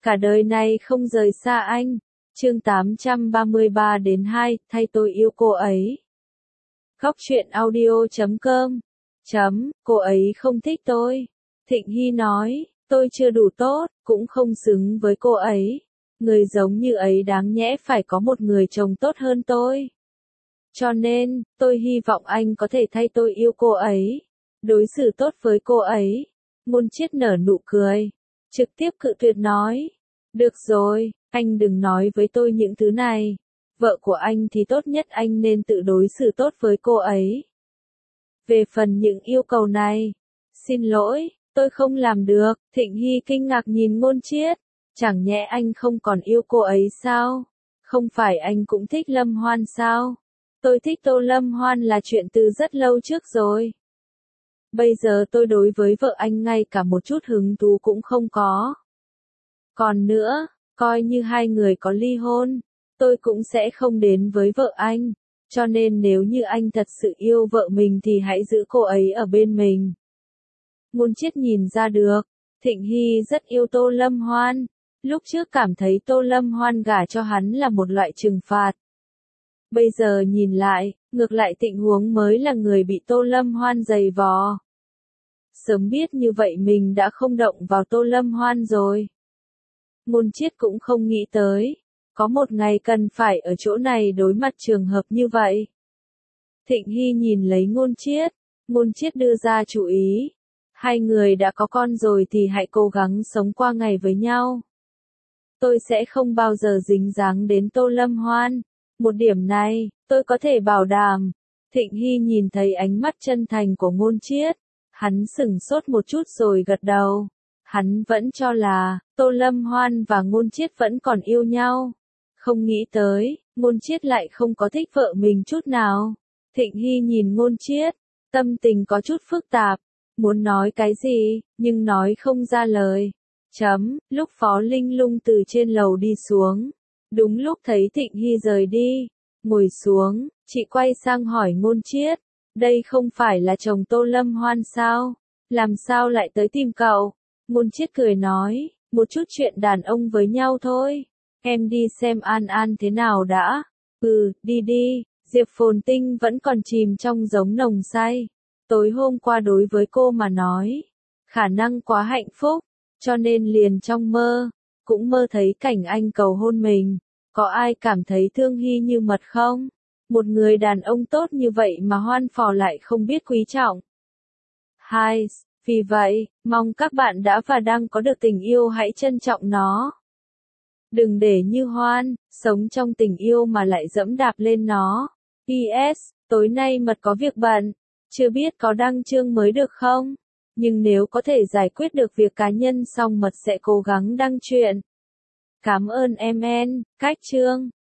cả đời này không rời xa anh. Chương 833-2, thay tôi yêu cô ấy. Góc truyện audio.com. Cô ấy không thích tôi. Thịnh Hy nói, tôi chưa đủ tốt, cũng không xứng với cô ấy. Người giống như ấy đáng nhẽ phải có một người chồng tốt hơn tôi. Cho nên, tôi hy vọng anh có thể thay tôi yêu cô ấy. Đối xử tốt với cô ấy. Ngôn Chiết nở nụ cười. Trực tiếp cự tuyệt nói. Được rồi, anh đừng nói với tôi những thứ này. Vợ của anh thì tốt nhất anh nên tự đối xử tốt với cô ấy. Về phần những yêu cầu này, xin lỗi, tôi không làm được. Thịnh Hy kinh ngạc nhìn Ngôn Chiết. Chẳng nhẽ anh không còn yêu cô ấy sao? Không phải anh cũng thích Lâm Hoan sao? Tôi thích Tô Lâm Hoan là chuyện từ rất lâu trước rồi. Bây giờ tôi đối với vợ anh ngay cả một chút hứng thú cũng không có. Còn nữa, coi như hai người có ly hôn, tôi cũng sẽ không đến với vợ anh. Cho nên nếu như anh thật sự yêu vợ mình thì hãy giữ cô ấy ở bên mình. Ngôn Chiết nhìn ra được, Thịnh Hy rất yêu Tô Lâm Hoan. Lúc trước cảm thấy Tô Lâm Hoan gả cho hắn là một loại trừng phạt. Bây giờ nhìn lại, ngược lại tình huống mới là người bị Tô Lâm Hoan giày vò. Sớm biết như vậy mình đã không động vào Tô Lâm Hoan rồi. Ngôn Chiết cũng không nghĩ tới, có một ngày cần phải ở chỗ này đối mặt trường hợp như vậy. Thịnh Hy nhìn lấy Ngôn Chiết đưa ra chủ ý. Hai người đã có con rồi thì hãy cố gắng sống qua ngày với nhau. Tôi sẽ không bao giờ dính dáng đến Tô Lâm Hoan. Một điểm này, tôi có thể bảo đảm. Thịnh Hy nhìn thấy ánh mắt chân thành của Ngôn Chiết. Hắn sửng sốt một chút rồi gật đầu. Hắn vẫn cho là, Tô Lâm Hoan và Ngôn Chiết vẫn còn yêu nhau. Không nghĩ tới, Ngôn Chiết lại không có thích vợ mình chút nào. Thịnh Hy nhìn Ngôn Chiết, tâm tình có chút phức tạp. Muốn nói cái gì, nhưng nói không ra lời. Lúc Phó Linh Lung từ trên lầu đi xuống. Đúng lúc thấy Thịnh Hy rời đi. Ngồi xuống, chị quay sang hỏi Ngôn Chiết. Đây không phải là chồng Tô Lâm Hoan sao? Làm sao lại tới tìm cậu? Ngôn Chiết cười nói, một chút chuyện đàn ông với nhau thôi. Em đi xem An An thế nào đã. Đi. Diệp Phồn Tinh vẫn còn chìm trong giống nồng say. Tối hôm qua đối với cô mà nói, khả năng quá hạnh phúc, cho nên liền trong mơ, cũng mơ thấy cảnh anh cầu hôn mình. Có ai cảm thấy thương Hy như mật không? Một người đàn ông tốt như vậy mà Hoan Phò lại không biết quý trọng. Vì vậy, mong các bạn đã và đang có được tình yêu hãy trân trọng nó. Đừng để như Hoan, sống trong tình yêu mà lại dẫm đạp lên nó. PS, tối nay mật có việc bận, chưa biết có đăng chương mới được không? Nhưng nếu có thể giải quyết được việc cá nhân xong mật sẽ cố gắng đăng chuyện. Cảm ơn MN, cách chương.